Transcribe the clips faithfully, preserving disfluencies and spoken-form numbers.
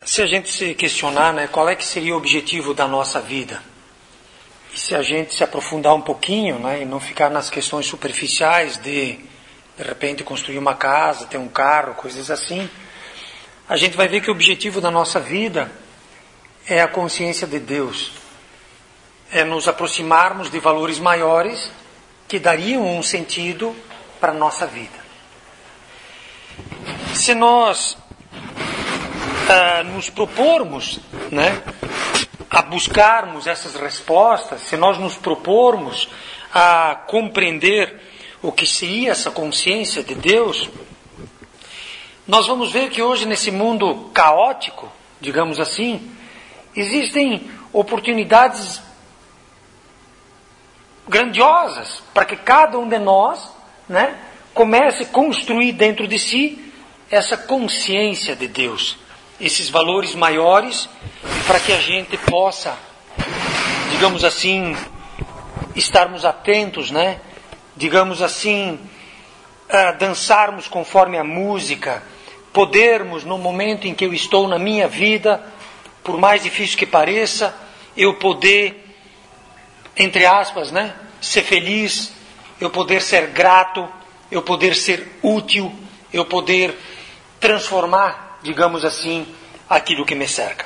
Se a gente se questionar, né, qual é que seria o objetivo da nossa vida? E se a gente se aprofundar um pouquinho, né, e não ficar nas questões superficiais de, de repente, construir uma casa, ter um carro, coisas assim, a gente vai ver que o objetivo da nossa vida é a consciência de Deus. É nos aproximarmos de valores maiores que dariam um sentido para a nossa vida. Se nós ah, nos propormos, né, a buscarmos essas respostas, se nós nos propormos a compreender o que seria essa consciência de Deus, nós vamos ver que hoje nesse mundo caótico, digamos assim, existem oportunidades grandiosas para que cada um de nós, né, comece a construir dentro de si essa consciência de Deus, esses valores maiores, para que a gente possa, digamos assim, estarmos atentos, né? Digamos assim, uh, dançarmos conforme a música, podermos, no momento em que eu estou na minha vida, por mais difícil que pareça, eu poder, entre aspas, né, ser feliz, eu poder ser grato, eu poder ser útil, eu poder transformar, digamos assim, aquilo que me cerca.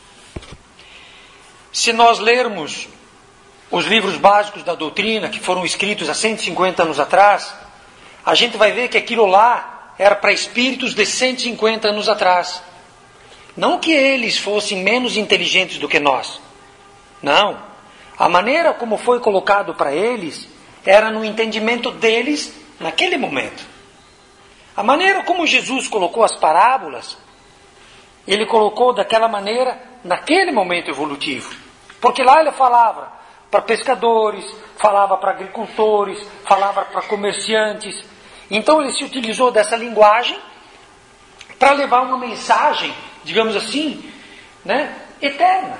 Se nós lermos os livros básicos da doutrina, que foram escritos há cento e cinquenta anos atrás, a gente vai ver que aquilo lá era para espíritos de cento e cinquenta anos atrás. Não que eles fossem menos inteligentes do que nós. Não. A maneira como foi colocado para eles era no entendimento deles naquele momento. A maneira como Jesus colocou as parábolas, ele colocou daquela maneira naquele momento evolutivo. Porque lá ele falava para pescadores, falava para agricultores, falava para comerciantes. Então ele se utilizou dessa linguagem para levar uma mensagem, digamos assim, né, eterna.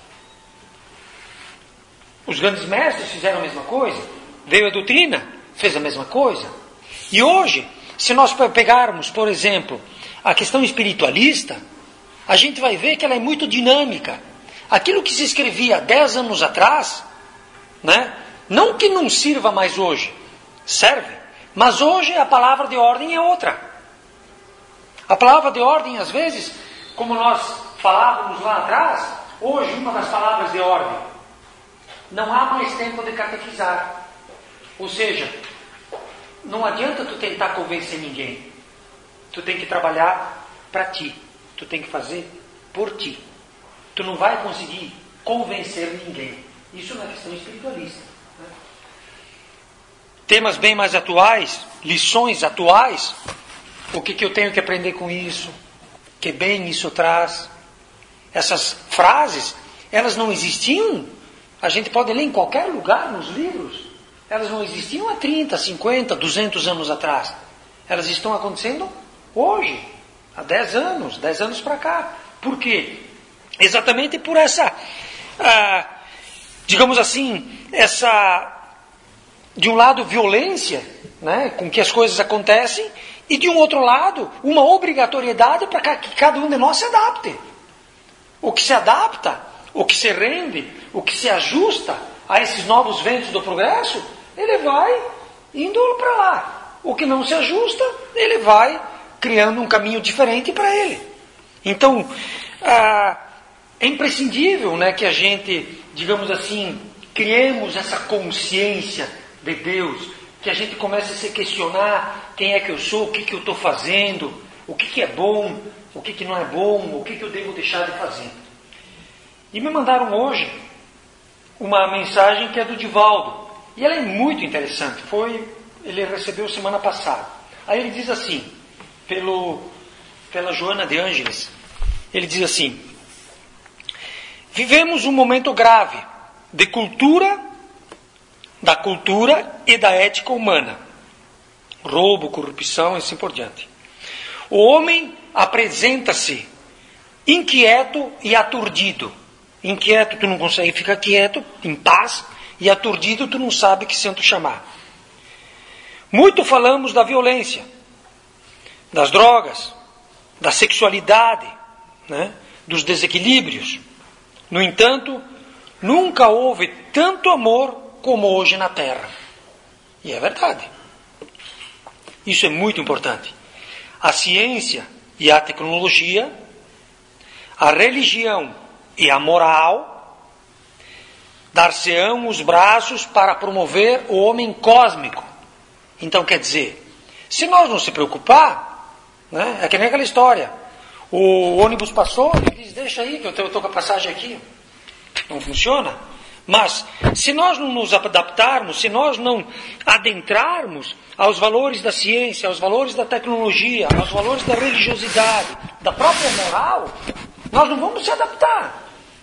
Os grandes mestres fizeram a mesma coisa. Veio a doutrina, fez a mesma coisa. E hoje, se nós pegarmos, por exemplo, a questão espiritualista, a gente vai ver que ela é muito dinâmica. Aquilo que se escrevia há dez anos atrás, né, não que não sirva mais hoje, serve, mas hoje a palavra de ordem é outra. A palavra de ordem, às vezes, como nós falávamos lá atrás, hoje uma das palavras de ordem, não há mais tempo de catequizar. Ou seja, não adianta tu tentar convencer ninguém. Tu tem que trabalhar para ti. Tu tem que fazer por ti. Tu não vai conseguir convencer ninguém. Isso não é questão espiritualista. Né? Temas bem mais atuais, lições atuais. O que, que eu tenho que aprender com isso? Que bem isso traz? Essas frases, elas não existiam. A gente pode ler em qualquer lugar nos livros. Elas não existiam há trinta, cinquenta, duzentos anos atrás. Elas estão acontecendo hoje, há dez anos, dez anos para cá. Por quê? Exatamente por essa, ah, digamos assim, essa, de um lado, violência, né, com que as coisas acontecem, e de um outro lado, uma obrigatoriedade para que cada um de nós se adapte. O que se adapta, o que se rende, o que se ajusta a esses novos ventos do progresso, ele vai indo para lá. O que não se ajusta, ele vai criando um caminho diferente para ele. Então, ah, é imprescindível, né, que a gente, digamos assim, criemos essa consciência de Deus, que a gente comece a se questionar quem é que eu sou, o que, que eu estou fazendo, o que, que é bom, o que, que não é bom, o que, que eu devo deixar de fazer. E me mandaram hoje uma mensagem que é do Divaldo. E ela é muito interessante. Foi, ele recebeu semana passada. Aí ele diz assim, pelo, pela Joana de Ângeles, ele diz assim: vivemos um momento grave de cultura, da cultura e da ética humana. Roubo, corrupção e assim por diante. O homem apresenta-se inquieto e aturdido. Inquieto, tu não consegue ficar quieto, em paz, e aturdido, tu não sabe que santo chamar. Muito falamos da violência, das drogas, da sexualidade, né? dos desequilíbrios. No entanto, nunca houve tanto amor como hoje na Terra. E é verdade. Isso é muito importante. A ciência e a tecnologia, a religião e a moral, dar-se-ão os braços para promover o homem cósmico. Então, quer dizer, se nós não se preocupar, né, é que nem aquela história. O ônibus passou, ele diz, deixa aí que eu estou com a passagem aqui. Não funciona. Mas, se nós não nos adaptarmos, se nós não adentrarmos aos valores da ciência, aos valores da tecnologia, aos valores da religiosidade, da própria moral, nós não vamos se adaptar.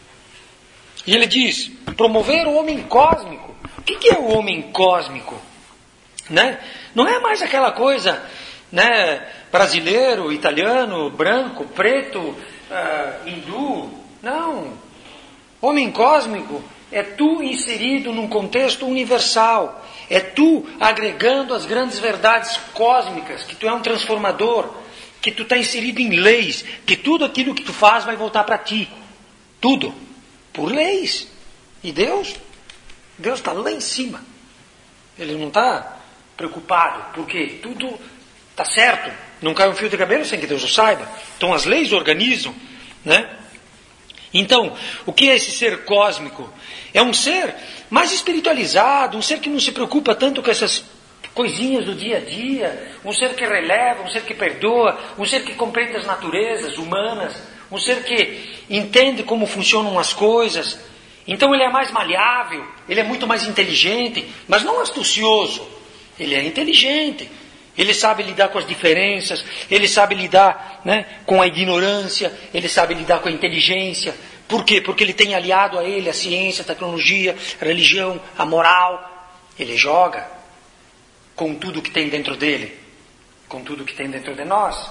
E ele diz, promover o homem cósmico. O que, que é o homem cósmico? Né? Não é mais aquela coisa, né, brasileiro, italiano, branco, preto, uh, hindu. Não. Homem cósmico é tu inserido num contexto universal. É tu agregando as grandes verdades cósmicas, que tu é um transformador, que tu está inserido em leis, que tudo aquilo que tu faz vai voltar para ti. Tudo. Por leis. E Deus? Deus está lá em cima. Ele não está preocupado, porque tudo está certo. Não cai um fio de cabelo sem que Deus o saiba. Então as leis organizam, né? Então, o que é esse ser cósmico? É um ser mais espiritualizado, um ser que não se preocupa tanto com essas coisinhas do dia a dia, um ser que releva, um ser que perdoa, um ser que compreende as naturezas humanas, um ser que entende como funcionam as coisas. Então ele é mais maleável, ele é muito mais inteligente, mas não astucioso. Ele é inteligente, ele sabe lidar com as diferenças, ele sabe lidar, né, com a ignorância, ele sabe lidar com a inteligência. Por quê? Porque ele tem aliado a ele a ciência, a tecnologia, a religião, a moral. Ele joga com tudo que tem dentro dele, com tudo que tem dentro de nós.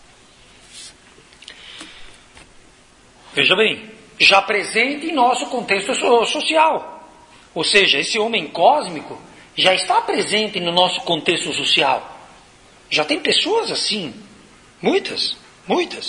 Veja bem, já presente em nosso contexto social. Ou seja, esse homem cósmico já está presente no nosso contexto social. Já tem pessoas assim. Muitas, muitas.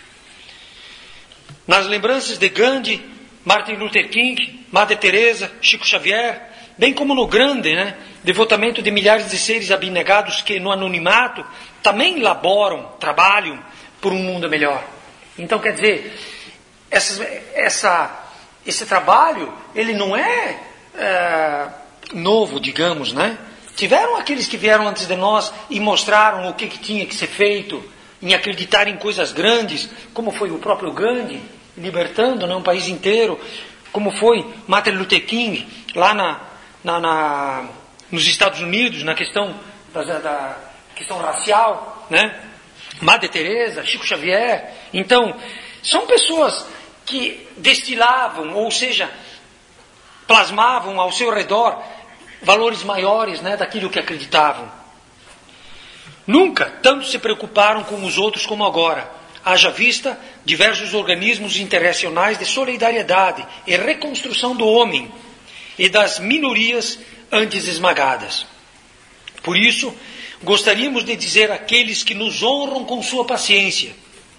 Nas lembranças de Gandhi, Martin Luther King, Madre Teresa, Chico Xavier, bem como no grande, né, devotamento de milhares de seres abnegados que no anonimato também laboram, trabalham por um mundo melhor. Então, quer dizer, essa, essa, esse trabalho, ele não é, é novo, digamos, né? Tiveram aqueles que vieram antes de nós e mostraram o que, que tinha que ser feito, em acreditar em coisas grandes, como foi o próprio Gandhi, libertando, né, um país inteiro, como foi Martin Luther King, lá na, na, na, nos Estados Unidos, na questão, da, da questão racial, né? Madre Teresa, Chico Xavier. Então, são pessoas que destilavam, ou seja, plasmavam ao seu redor valores maiores, né, daquilo que acreditavam. Nunca tanto se preocuparam com os outros como agora. Haja vista diversos organismos internacionais de solidariedade e reconstrução do homem e das minorias antes esmagadas. Por isso, gostaríamos de dizer àqueles que nos honram com sua paciência,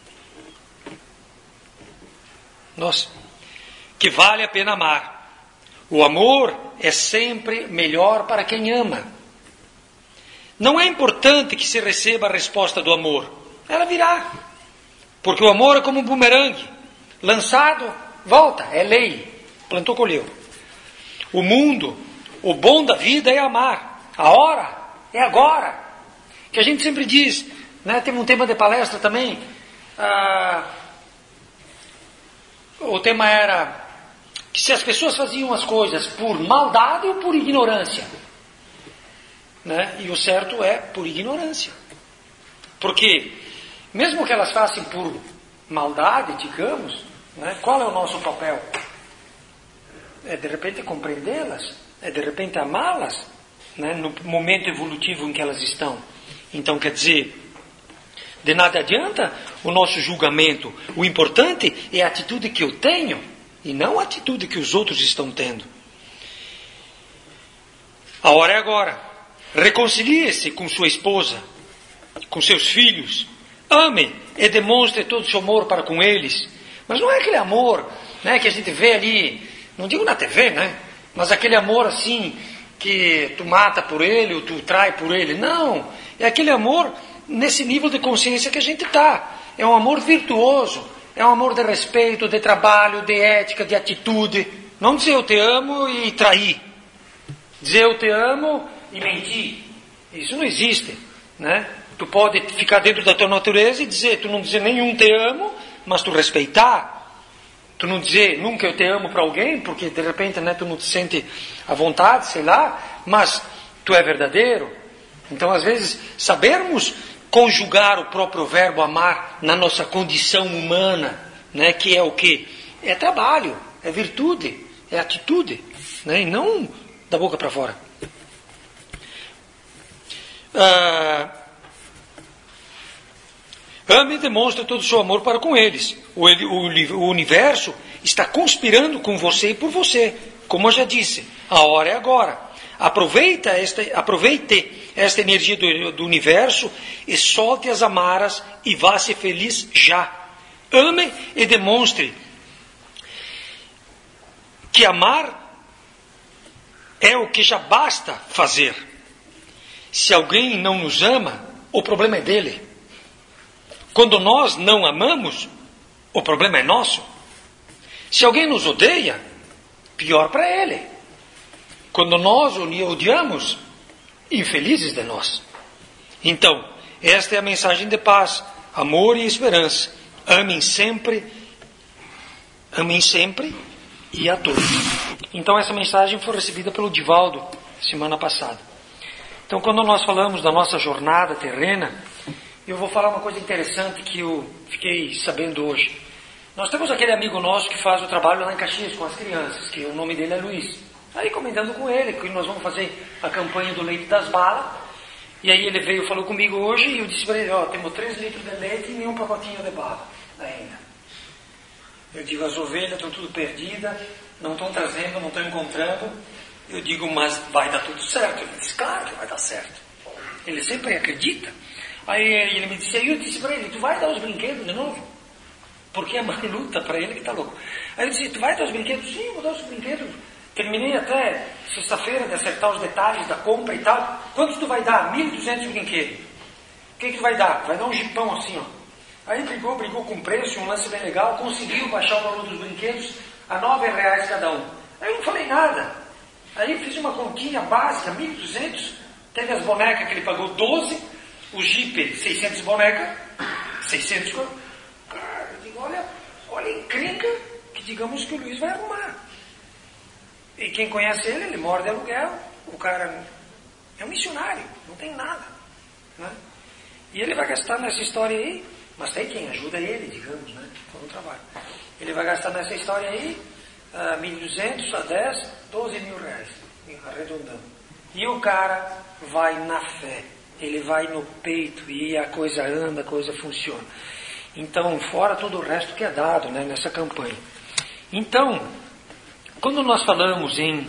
nossa, que vale a pena amar. O amor é sempre melhor para quem ama. Não é importante que se receba a resposta do amor. Ela virá. Porque o amor é como um bumerangue. Lançado, volta. É lei. Plantou, colheu. O mundo, o bom da vida é amar. A hora é agora. Que a gente sempre diz, né? Teve um tema de palestra também. Ah, o tema era que se as pessoas faziam as coisas por maldade ou por ignorância. Né? E o certo é por ignorância. Porque, mesmo que elas façam por maldade, digamos, né, qual é o nosso papel? É de repente compreendê-las, é de repente amá-las, né, no momento evolutivo em que elas estão. Então, quer dizer, de nada adianta o nosso julgamento. O importante é a atitude que eu tenho e não a atitude que os outros estão tendo. A hora é agora. Reconcilie-se com sua esposa, com seus filhos. Ame e demonstre todo o seu amor para com eles. Mas não é aquele amor, né, que a gente vê ali, não digo na T V, né? Mas aquele amor assim, que tu mata por ele, ou tu trai por ele. Não, é aquele amor nesse nível de consciência que a gente está. É um amor virtuoso, é um amor de respeito, de trabalho, de ética, de atitude. Não dizer eu te amo e trair. Dizer eu te amo e mentir. Isso não existe, né? Tu pode ficar dentro da tua natureza e dizer, tu não dizer nenhum te amo, mas tu respeitar. Tu não dizer nunca eu te amo para alguém, porque de repente, né, tu não te sente à vontade, sei lá, mas tu é verdadeiro. Então, às vezes, sabermos conjugar o próprio verbo amar na nossa condição humana, né, que é o quê? É trabalho, é virtude, é atitude, né, e não da boca para fora. Ah, ame e demonstre todo o seu amor para com eles. O, o, o universo está conspirando com você e por você. Como eu já disse, a hora é agora. Aproveita esta, aproveite esta energia do, do universo e solte as amaras e vá ser feliz já. Ame e demonstre que amar é o que já basta fazer. Se alguém não nos ama, o problema é dele. Quando nós não amamos, o problema é nosso. Se alguém nos odeia, pior para ele. Quando nós o odiamos, infelizes de nós. Então, esta é a mensagem de paz, amor e esperança. Amem sempre, amem sempre e a todos. Então, essa mensagem foi recebida pelo Divaldo semana passada. Então, quando nós falamos da nossa jornada terrena, eu vou falar uma coisa interessante que eu fiquei sabendo hoje. Nós temos aquele amigo nosso que faz o trabalho lá em Caxias com as crianças, que o nome dele é Luiz. Aí comentando com ele que nós vamos fazer a campanha do leite das balas. E aí ele veio e falou comigo hoje e eu disse para ele, ó, temos três litros de leite e nenhum pacotinho de bala ainda. Eu digo, as ovelhas estão tudo perdidas, não estão trazendo, não estão encontrando. Eu digo, mas vai dar tudo certo. Ele disse, claro que vai dar certo. Ele sempre acredita. Aí ele me disse, aí eu disse para ele, tu vai dar os brinquedos de novo? Porque é uma luta para ele que está louco. Aí eu disse, tu vai dar os brinquedos? Sim, vou dar os brinquedos. Terminei até sexta-feira de acertar os detalhes da compra e tal. Quantos tu vai dar? mil e duzentos brinquedos. O que que tu vai dar? Vai dar um jipão assim, ó. Aí brigou, brigou com preço, um lance bem legal, conseguiu baixar o valor dos brinquedos a nove reais cada um. Aí eu não falei nada. Aí fiz uma continha básica, mil e duzentos. Teve as bonecas que ele pagou doze. O Jeep, seiscentos bonecas. seiscentos. Cara, eu digo, olha, olha a encrenca que digamos que o Luiz vai arrumar. E quem conhece ele, ele mora de aluguel. O cara é um missionário, não tem nada, né? E ele vai gastar nessa história aí, mas tem quem ajuda ele, digamos, né? Todo o trabalho. Ele vai gastar nessa história aí uh, mil e duzentos a dez, doze mil reais, arredondando. E o cara vai na fé, ele vai no peito e a coisa anda, a coisa funciona. Então, fora todo o resto que é dado, né, nessa campanha. Então, quando nós falamos em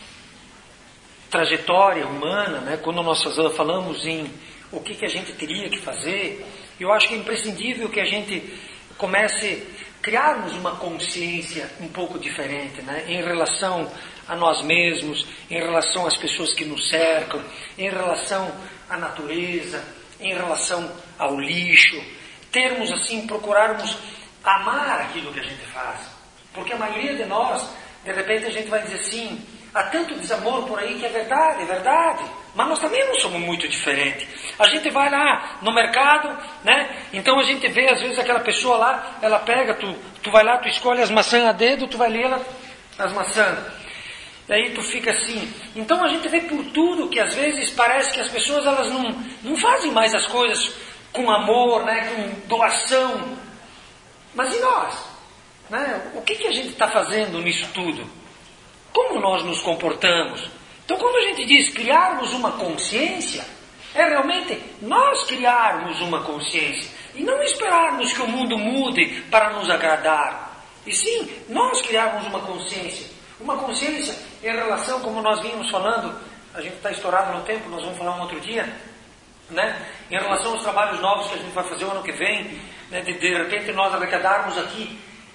trajetória humana, né, quando nós falamos em o que, que a gente teria que fazer, eu acho que é imprescindível que a gente comece a criarmos uma consciência um pouco diferente, né, em relação a nós mesmos, em relação às pessoas que nos cercam, em relação à natureza, em relação ao lixo. Termos assim, procurarmos amar aquilo que a gente faz. Porque a maioria de nós, de repente a gente vai dizer assim, há tanto desamor por aí que é verdade, é verdade. Mas nós também não somos muito diferentes. A gente vai lá no mercado, né? Então a gente vê às vezes aquela pessoa lá, ela pega, tu, tu vai lá, tu escolhe as maçãs a dedo, tu vai ler ela, as maçãs. Daí tu fica assim. Então a gente vê por tudo que às vezes parece que as pessoas elas não, não fazem mais as coisas com amor, né? Com doação. Mas e nós? Né? O que, que a gente está fazendo nisso tudo? Como nós nos comportamos? Então quando a gente diz criarmos uma consciência, é realmente nós criarmos uma consciência. E não esperarmos que o mundo mude para nos agradar. E sim, nós criarmos uma consciência. Uma consciência em relação, como nós vínhamos falando, a gente está estourado no tempo, nós vamos falar um outro dia, né? Em relação aos trabalhos novos que a gente vai fazer o ano que vem, né? de, de repente nós arrecadarmos aqui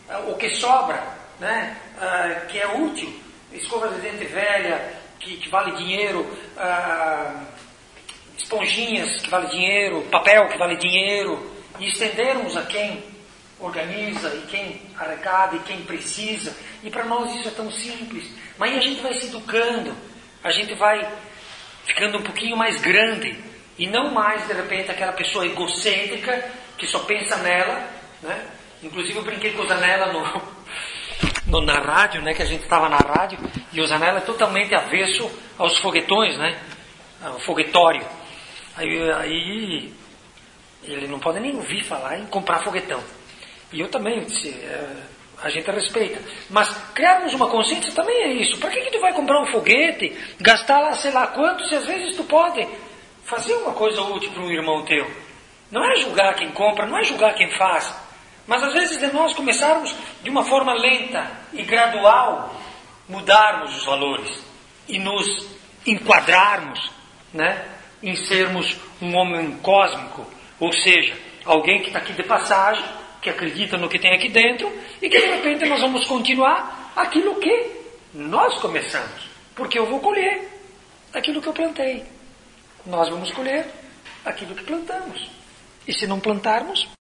o que sobra, né? uh, que é útil, escova de dente velha, que, que vale dinheiro, uh, esponjinhas que vale dinheiro, papel que vale dinheiro, e estendermos a quem organiza, e quem arrecada, e quem precisa. E para nós isso é tão simples. Mas aí a gente vai se educando, a gente vai ficando um pouquinho mais grande, e não mais, de repente, aquela pessoa egocêntrica que só pensa nela, né? Inclusive eu brinquei com o Zanella no, no, na rádio, né? Que a gente estava na rádio, e o Zanella é totalmente avesso aos foguetões, né? Ao foguetório. Aí, aí ele não pode nem ouvir falar em comprar foguetão. E eu também disse, é, a gente respeita. Mas criarmos uma consciência também é isso. Para que, que tu vai comprar um foguete, gastar lá sei lá quanto, se às vezes tu pode fazer uma coisa útil para um irmão teu? Não é julgar quem compra, não é julgar quem faz. Mas às vezes de nós começarmos de uma forma lenta e gradual, mudarmos os valores e nos enquadrarmos, né, em sermos um homem cósmico, ou seja, alguém que está aqui de passagem, que acredita no que tem aqui dentro, e que de repente nós vamos continuar aquilo que nós começamos. Porque eu vou colher aquilo que eu plantei. Nós vamos colher aquilo que plantamos. E se não plantarmos,